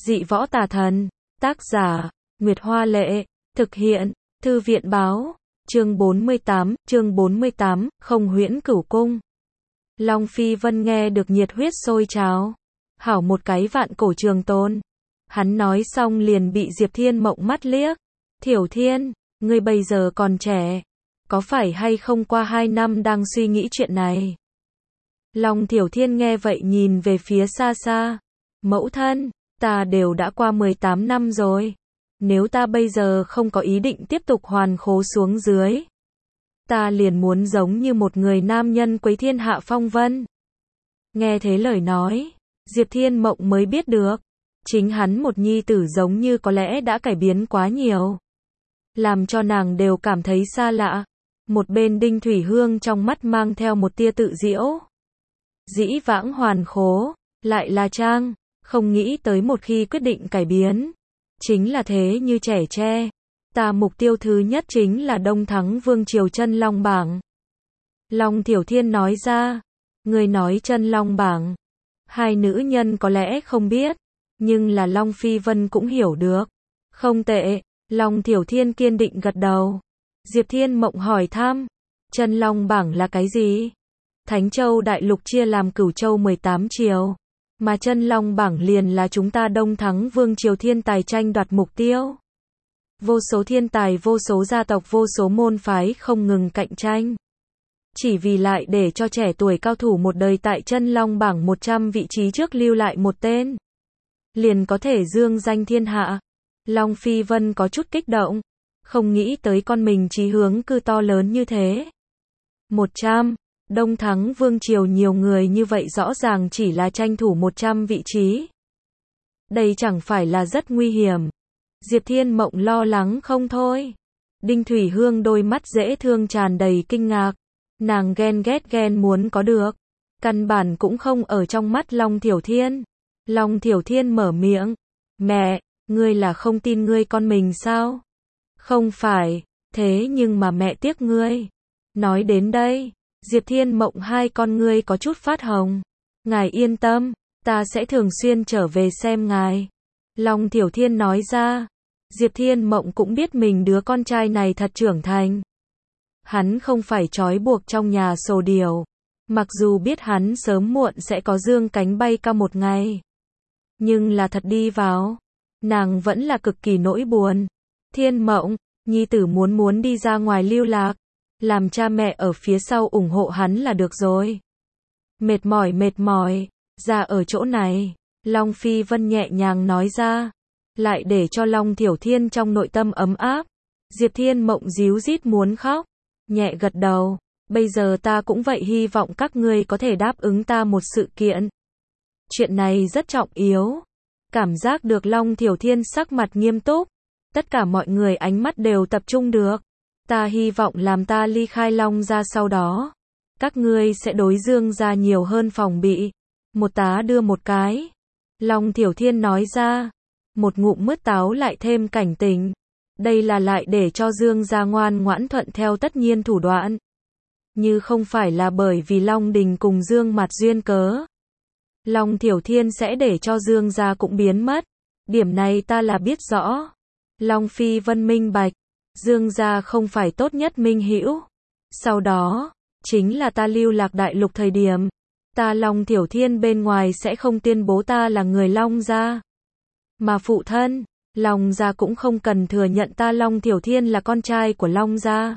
Dị võ tà thần. Tác giả, Nguyệt Hoa Lệ. Thực hiện, Thư viện Báo. Chương 48, Không Huyễn Cửu Cung. Long Phi Vân nghe được nhiệt huyết sôi trào. Hảo một cái vạn cổ trường tồn. Hắn nói xong liền bị Diệp Thiên Mộng mắt liếc. Thiểu Thiên, ngươi bây giờ còn trẻ. Có phải hay không qua 2 năm đang suy nghĩ chuyện này? Long Thiểu Thiên nghe vậy nhìn về phía xa xa. Mẫu thân, ta đều đã qua 18 năm rồi. Nếu ta bây giờ không có ý định tiếp tục hoàn khố xuống dưới, ta liền muốn giống như một người nam nhân quấy thiên hạ phong vân. Nghe thế lời nói, Diệp Thiên Mộng mới biết được, chính hắn một nhi tử giống như có lẽ đã cải biến quá nhiều, làm cho nàng đều cảm thấy xa lạ. Một bên Đinh Thủy Hương trong mắt mang theo một tia tự giễu. Dĩ vãng hoàn khố, lại là trang, không nghĩ tới một khi quyết định cải biến, chính là thế như trẻ tre. Ta mục tiêu thứ nhất chính là đông thắng vương triều chân long bảng. Long Thiểu Thiên nói ra. Người nói chân long bảng. Hai nữ nhân có lẽ không biết, nhưng là Long Phi Vân cũng hiểu được. Không tệ, Long Thiểu Thiên kiên định gật đầu. Diệp Thiên Mộng hỏi thăm, chân long bảng là cái gì? Thánh Châu Đại Lục chia làm Cửu Châu 18 triều, mà chân long bảng liền là chúng ta đông thắng vương triều thiên tài tranh đoạt mục tiêu. Vô số thiên tài, vô số gia tộc, vô số môn phái không ngừng cạnh tranh, chỉ vì lại để cho trẻ tuổi cao thủ một đời tại chân long bảng 100 vị trí trước lưu lại một tên, liền có thể dương danh thiên hạ. Long Phi Vân có chút kích động, không nghĩ tới con mình chí hướng cư to lớn như thế. 100, đông thắng vương triều nhiều người như vậy rõ ràng chỉ là tranh thủ 100 vị trí. Đây chẳng phải là rất nguy hiểm. Diệp Thiên Mộng lo lắng không thôi. Đinh Thủy Hương đôi mắt dễ thương tràn đầy kinh ngạc. Nàng ghen ghét ghen muốn có được. Căn bản cũng không ở trong mắt Long Thiểu Thiên. Long Thiểu Thiên mở miệng. Mẹ, ngươi là không tin ngươi con mình sao? Không phải, thế nhưng mà mẹ tiếc ngươi. Nói đến đây, Diệp Thiên Mộng hai con ngươi có chút phát hồng. Ngài yên tâm, ta sẽ thường xuyên trở về xem ngài. Long Thiểu Thiên nói ra. Diệp Thiên Mộng cũng biết mình đứa con trai này thật trưởng thành. Hắn không phải trói buộc trong nhà sồ điều. Mặc dù biết hắn sớm muộn sẽ có dương cánh bay cao một ngày, nhưng là thật đi vào, nàng vẫn là cực kỳ nỗi buồn. Thiên Mộng, nhi tử muốn đi ra ngoài lưu lạc, làm cha mẹ ở phía sau ủng hộ hắn là được rồi. Mệt mỏi, ra ở chỗ này. Long Phi Vân nhẹ nhàng nói ra, lại để cho Long Thiểu Thiên trong nội tâm ấm áp. Diệp Thiên Mộng ríu rít muốn khóc, nhẹ gật đầu. Bây giờ ta cũng vậy, hy vọng các ngươi có thể đáp ứng ta một sự kiện. Chuyện này rất trọng yếu. Cảm giác được Long Thiểu Thiên sắc mặt nghiêm túc, tất cả mọi người ánh mắt đều tập trung được. Ta hy vọng làm ta ly khai Long gia sau đó, các ngươi sẽ đối Dương gia nhiều hơn phòng bị. Một tá đưa một cái. Long Thiểu Thiên nói ra. Một ngụm mứt táo lại thêm cảnh tình. Đây là lại để cho Dương gia ngoan ngoãn thuận theo tất nhiên thủ đoạn. Như không phải là bởi vì Long Đình cùng Dương Mạt duyên cớ, Long Thiểu Thiên sẽ để cho Dương gia cũng biến mất. Điểm này ta là biết rõ. Long Phi Vân minh bạch, Dương gia không phải tốt nhất minh hữu. Sau đó, chính là ta lưu lạc đại lục thời điểm, ta Long Thiểu Thiên bên ngoài sẽ không tuyên bố ta là người Long gia. Mà phụ thân, Long gia cũng không cần thừa nhận ta Long Thiểu Thiên là con trai của Long gia.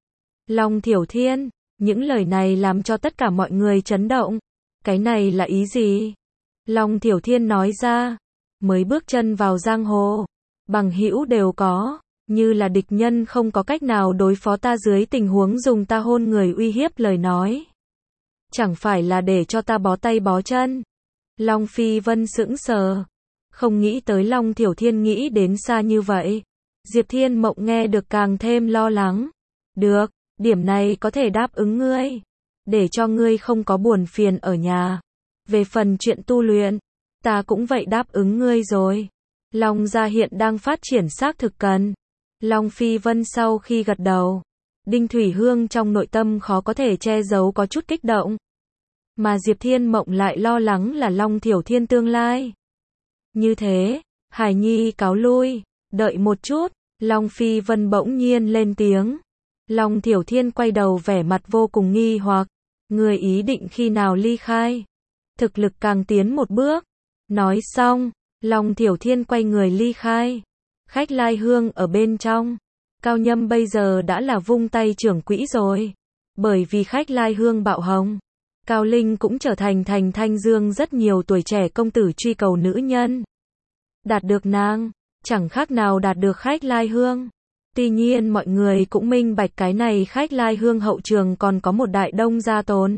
Long Thiểu Thiên, những lời này làm cho tất cả mọi người chấn động. Cái này là ý gì? Long Thiểu Thiên nói ra, mới bước chân vào giang hồ, bằng hữu đều có, như là địch nhân không có cách nào đối phó ta dưới tình huống dùng ta hôn người uy hiếp lời nói. Chẳng phải là để cho ta bó tay bó chân. Long Phi Vân sững sờ, không nghĩ tới Long Thiểu Thiên nghĩ đến xa như vậy. Diệp Thiên Mộng nghe được càng thêm lo lắng. Được, điểm này có thể đáp ứng ngươi, để cho ngươi không có buồn phiền ở nhà. Về phần chuyện tu luyện, ta cũng vậy đáp ứng ngươi rồi. Long gia hiện đang phát triển xác thực cần. Long Phi Vân sau khi gật đầu, Đinh Thủy Hương trong nội tâm khó có thể che giấu có chút kích động. Mà Diệp Thiên Mộng lại lo lắng là Long Thiểu Thiên tương lai. Như thế, Hải Nhi cáo lui, đợi một chút, Long Phi Vân bỗng nhiên lên tiếng. Long Thiểu Thiên quay đầu vẻ mặt vô cùng nghi hoặc, người ý định khi nào ly khai? Thực lực càng tiến một bước. Nói xong, Long Thiểu Thiên quay người ly khai. Khách Lai Hương ở bên trong. Cao Nhâm bây giờ đã là vung tay trưởng quỹ rồi. Bởi vì khách Lai Hương bạo hồng, Cao Linh cũng trở thành Thanh Dương rất nhiều tuổi trẻ công tử truy cầu nữ nhân. Đạt được nàng, chẳng khác nào đạt được khách Lai Hương. Tuy nhiên mọi người cũng minh bạch cái này khách Lai Hương hậu trường còn có một đại đông gia tồn.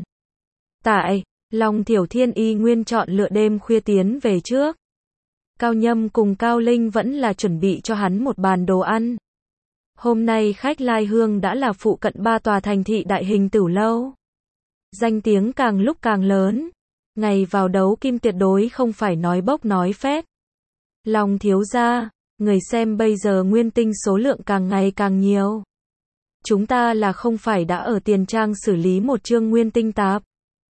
Tại, Long Thiểu Thiên y nguyên chọn lựa đêm khuya tiến về trước. Cao Nhâm cùng Cao Linh vẫn là chuẩn bị cho hắn một bàn đồ ăn. Hôm nay khách Lai Hương đã là phụ cận 3 tòa thành thị đại hình tử lâu. Danh tiếng càng lúc càng lớn. Ngày vào đấu kim tuyệt đối không phải nói bốc nói phét. Long thiếu gia, người xem bây giờ nguyên tinh số lượng càng ngày càng nhiều. Chúng ta là không phải đã ở tiền trang xử lý một chương nguyên tinh tạp.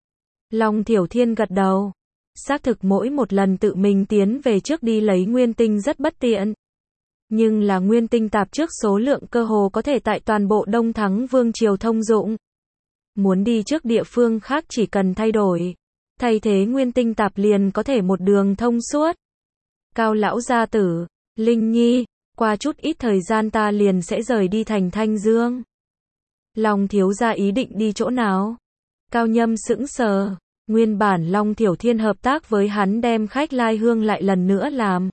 Long Thiểu Thiên gật đầu. Xác thực mỗi một lần tự mình tiến về trước đi lấy nguyên tinh rất bất tiện. Nhưng là nguyên tinh tạp trước số lượng cơ hồ có thể tại toàn bộ Đông Thắng Vương Triều thông dụng. Muốn đi trước địa phương khác chỉ cần thay đổi. Thay thế nguyên tinh tạp liền có thể một đường thông suốt. Cao lão gia tử, Linh Nhi, qua chút ít thời gian ta liền sẽ rời đi thành Thanh Dương. Long thiếu gia ý định đi chỗ nào? Cao Nhâm sững sờ, nguyên bản Long Thiểu Thiên hợp tác với hắn đem khách Lai Hương lại lần nữa làm.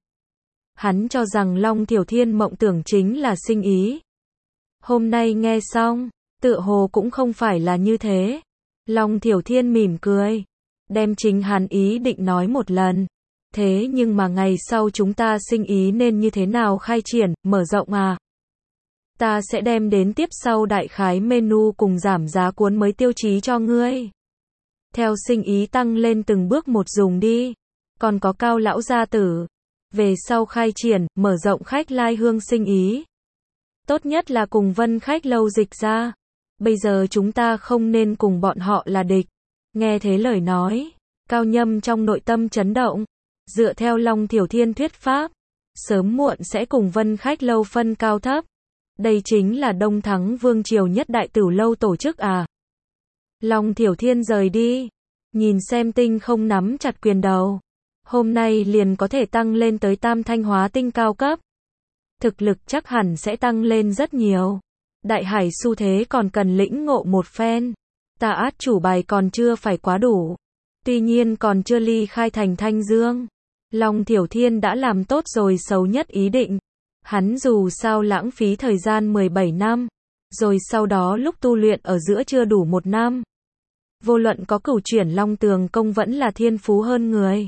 Hắn cho rằng Long Thiểu Thiên mộng tưởng chính là sinh ý. Hôm nay nghe xong, tựa hồ cũng không phải là như thế. Long Thiểu Thiên mỉm cười, đem chính hắn ý định nói một lần. Thế nhưng mà ngày sau chúng ta sinh ý nên như thế nào khai triển, mở rộng à? Ta sẽ đem đến tiếp sau đại khái menu cùng giảm giá cuốn mới tiêu chí cho ngươi. Theo sinh ý tăng lên từng bước một dùng đi. Còn có Cao lão gia tử. Về sau khai triển, mở rộng khách Lai Hương sinh ý. Tốt nhất là cùng Vân Khách lâu dịch ra. Bây giờ chúng ta không nên cùng bọn họ là địch. Nghe thế lời nói, Cao Nhâm trong nội tâm chấn động. Dựa theo Long Thiểu Thiên thuyết pháp, sớm muộn sẽ cùng Vân Khách lâu phân cao thấp. Đây chính là Đông Thắng Vương Triều nhất đại tử lâu tổ chức à. Long Thiểu Thiên rời đi, nhìn xem tinh không nắm chặt quyền đầu. Hôm nay liền có thể tăng lên tới tam thanh hóa tinh cao cấp. Thực lực chắc hẳn sẽ tăng lên rất nhiều. Đại hải xu thế còn cần lĩnh ngộ một phen. Tà át chủ bài còn chưa phải quá đủ. Tuy nhiên còn chưa ly khai thành Thanh Dương. Long Thiểu Thiên đã làm tốt rồi xấu nhất ý định. Hắn dù sao lãng phí thời gian 17 năm. Rồi sau đó lúc tu luyện ở giữa chưa đủ 1 năm. Vô luận có cửu chuyển Long Tường công vẫn là thiên phú hơn người.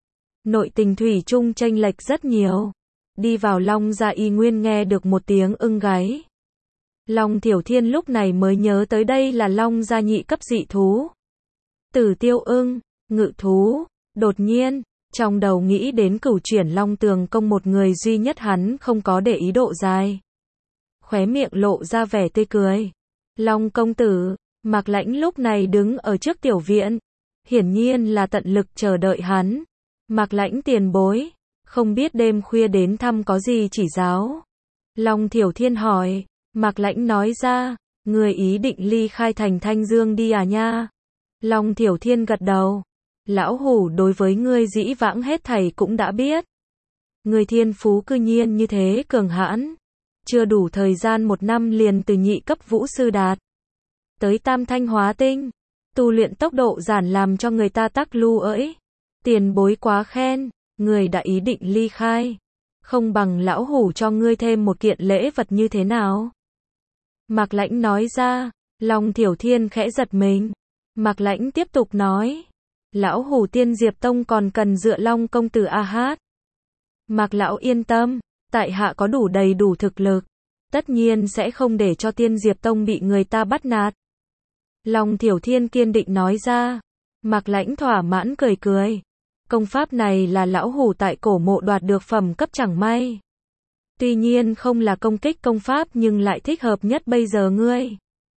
Nội tình thủy chung chênh lệch rất nhiều. Đi vào Long gia y nguyên nghe được một tiếng ưng gáy. Long Thiểu Thiên lúc này mới nhớ tới đây là Long gia nhị cấp dị thú. Tử tiêu ưng, ngự thú, đột nhiên, trong đầu nghĩ đến cửu chuyển Long Tường công một người duy nhất hắn không có để ý độ dài. Khóe miệng lộ ra vẻ tươi cười. Long công tử, Mạc Lãnh lúc này đứng ở trước tiểu viện. Hiển nhiên là tận lực chờ đợi hắn. Mạc Lãnh tiền bối, không biết đêm khuya đến thăm có gì chỉ giáo. Long Thiểu Thiên hỏi, Mạc Lãnh nói ra, người ý định ly khai thành Thanh Dương đi à nha. Long Thiểu Thiên gật đầu. Lão hủ đối với ngươi dĩ vãng hết thảy cũng đã biết. Người thiên phú cư nhiên như thế cường hãn. Chưa đủ thời gian 1 năm liền từ nhị cấp vũ sư đạt tới tam thanh hóa tinh. Tu luyện tốc độ giản làm cho người ta tắc lu ỡi. Tiền bối quá khen, người đã ý định ly khai. Không bằng lão hủ cho ngươi thêm một kiện lễ vật như thế nào? Mạc Lãnh nói ra. Long Thiểu Thiên khẽ giật mình. Mạc Lãnh tiếp tục nói. Lão hủ Tiên Diệp Tông còn cần dựa Long công tử a hát. Mạc lão yên tâm, tại hạ có đủ đầy đủ thực lực. Tất nhiên sẽ không để cho Tiên Diệp Tông bị người ta bắt nạt. Long Thiểu Thiên kiên định nói ra. Mạc Lãnh thỏa mãn cười cười. Công pháp này là lão hủ tại cổ mộ đoạt được phẩm cấp chẳng may. Tuy nhiên không là công kích công pháp nhưng lại thích hợp nhất bây giờ ngươi.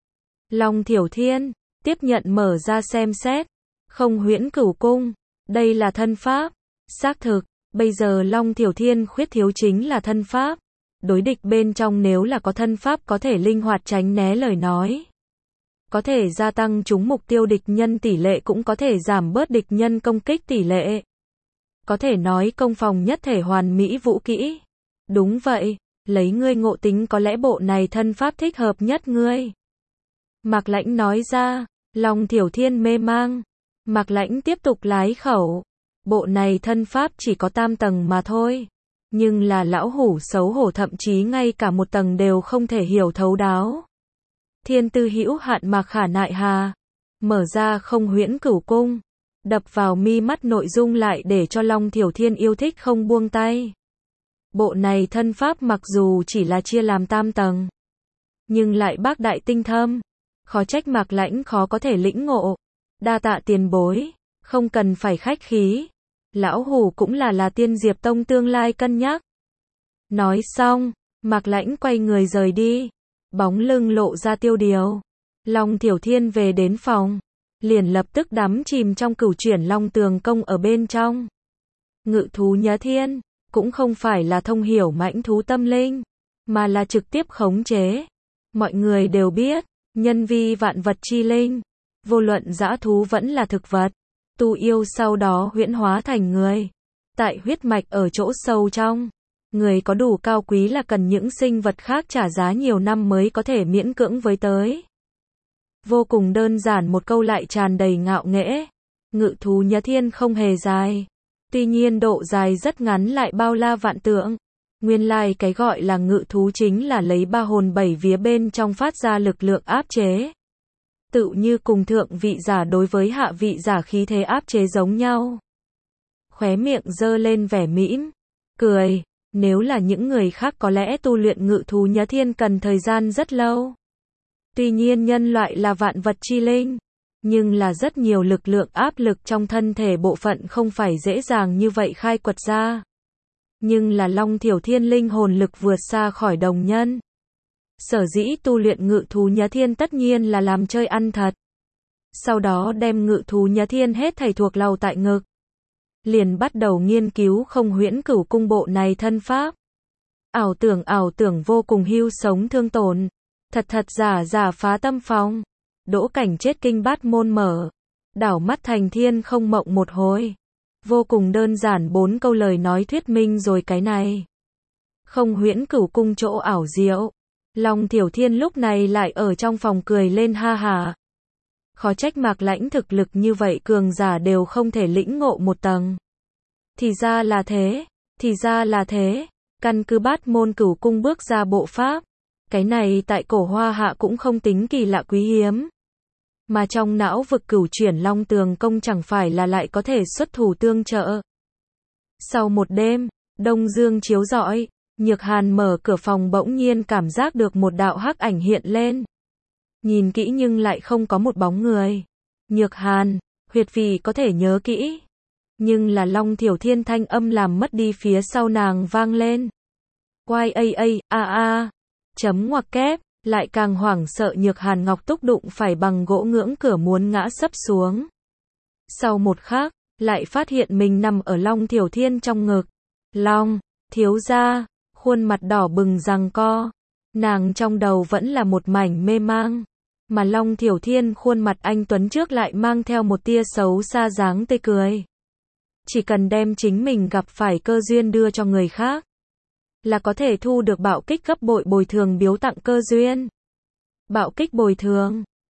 Long Thiểu Thiên, tiếp nhận mở ra xem xét. Không huyễn cửu cung. Đây là thân pháp. Xác thực, Bây giờ Long Thiểu Thiên khuyết thiếu chính là thân pháp. Đối địch bên trong nếu là có thân pháp có thể linh hoạt tránh né lời nói. Có thể gia tăng trúng mục tiêu địch nhân tỷ lệ cũng có thể giảm bớt địch nhân công kích tỷ lệ. Có thể nói công phòng nhất thể hoàn mỹ vũ kỹ. Đúng vậy, lấy ngươi ngộ tính có lẽ bộ này thân pháp thích hợp nhất ngươi. Mạc Lãnh nói ra, Long Thiểu Thiên mê mang. Mạc Lãnh tiếp tục lái khẩu. Bộ này thân pháp chỉ có tam tầng mà thôi. Nhưng là lão hủ xấu hổ thậm chí ngay cả một tầng đều không thể hiểu thấu đáo. Thiên tư hữu hạn mà khả nại hà. Mở ra không huyễn cửu cung. Đập vào mi mắt nội dung lại để cho Long Thiểu Thiên yêu thích không buông tay. Bộ này thân pháp mặc dù chỉ là chia làm tam tầng. Nhưng lại bác đại tinh thâm. Khó trách Mạc Lãnh khó có thể lĩnh ngộ. Đa tạ tiền bối. Không cần phải khách khí. Lão hủ cũng là Tiên Diệp Tông tương lai cân nhắc. Nói xong, Mạc Lãnh quay người rời đi. Bóng lưng lộ ra tiêu điều. Long Thiểu Thiên về đến phòng. Liền lập tức đắm chìm trong cửu chuyển long tường công ở bên trong. Ngự thú Nhá Thiên. Cũng không phải là thông hiểu mãnh thú tâm linh. Mà là trực tiếp khống chế. Mọi người đều biết. Nhân vi vạn vật chi linh. Vô luận dã thú vẫn là thực vật. Tu yêu sau đó huyễn hóa thành người. Tại huyết mạch ở chỗ sâu trong. Người có đủ cao quý là cần những sinh vật khác trả giá nhiều năm mới có thể miễn cưỡng với tới. Vô cùng đơn giản một câu lại tràn đầy ngạo nghễ. Ngự thú Nhá Thiên không hề dài. Tuy nhiên độ dài rất ngắn lại bao la vạn tượng. Nguyên lai cái gọi là ngự thú chính là lấy ba hồn bảy vía bên trong phát ra lực lượng áp chế. Tự như cùng thượng vị giả đối với hạ vị giả khí thế áp chế giống nhau. Khóe miệng giơ lên vẻ mỉm, cười. Nếu là những người khác có lẽ tu luyện ngự thú Nhá Thiên cần thời gian rất lâu. Tuy nhiên nhân loại là vạn vật chi linh. Nhưng là rất nhiều lực lượng áp lực trong thân thể bộ phận không phải dễ dàng như vậy khai quật ra. Nhưng là Long Thiểu Thiên linh hồn lực vượt xa khỏi đồng nhân. Sở dĩ tu luyện ngự thú Nhá Thiên tất nhiên là làm chơi ăn thật. Sau đó đem ngự thú Nhá Thiên hết thảy thuộc lầu tại ngực. Liền bắt đầu nghiên cứu không huyễn cửu cung bộ này thân pháp. Ảo tưởng vô cùng hưu sống thương tổn. Thật giả phá tâm phòng. Đỗ cảnh chết kinh bát môn mở. Đảo mắt thành thiên không mộng một hồi. Vô cùng đơn giản 4 câu lời nói thuyết minh rồi cái này. Không huyễn cửu cung chỗ ảo diệu. Long Thiểu Thiên lúc này lại ở trong phòng cười lên ha hà. Khó trách Mạc Lãnh thực lực như vậy cường giả đều không thể lĩnh ngộ một tầng. Thì ra là thế. Căn cứ bát môn cửu cung bước ra bộ pháp. Cái này tại cổ Hoa Hạ cũng không tính kỳ lạ quý hiếm. Mà trong não vực cửu chuyển long tường công chẳng phải là lại có thể xuất thủ tương trợ. Sau một đêm, đông dương chiếu rọi, Nhược Hàn mở cửa phòng bỗng nhiên cảm giác được một đạo hắc ảnh hiện lên. Nhìn kỹ nhưng lại không có một bóng người. Nhược Hàn, huyệt vị có thể nhớ kỹ. Nhưng là Long Thiểu Thiên thanh âm làm mất đi phía sau nàng vang lên. Chấm ngoặc kép, lại càng hoảng sợ Nhược Hàn Ngọc Túc đụng phải bằng gỗ ngưỡng cửa muốn ngã sấp xuống. Sau một khắc, lại phát hiện mình nằm ở Long Thiểu Thiên trong ngực. Long, thiếu gia, khuôn mặt đỏ bừng giằng co. Nàng trong đầu vẫn là một mảnh mê mang. Mà Long Thiểu Thiên khuôn mặt anh tuấn trước lại mang theo một tia xấu xa dáng tươi cười. Chỉ cần đem chính mình gặp phải cơ duyên đưa cho người khác. Là có thể thu được bạo kích gấp bội bồi thường biếu tặng cơ duyên. Bạo kích bồi thường.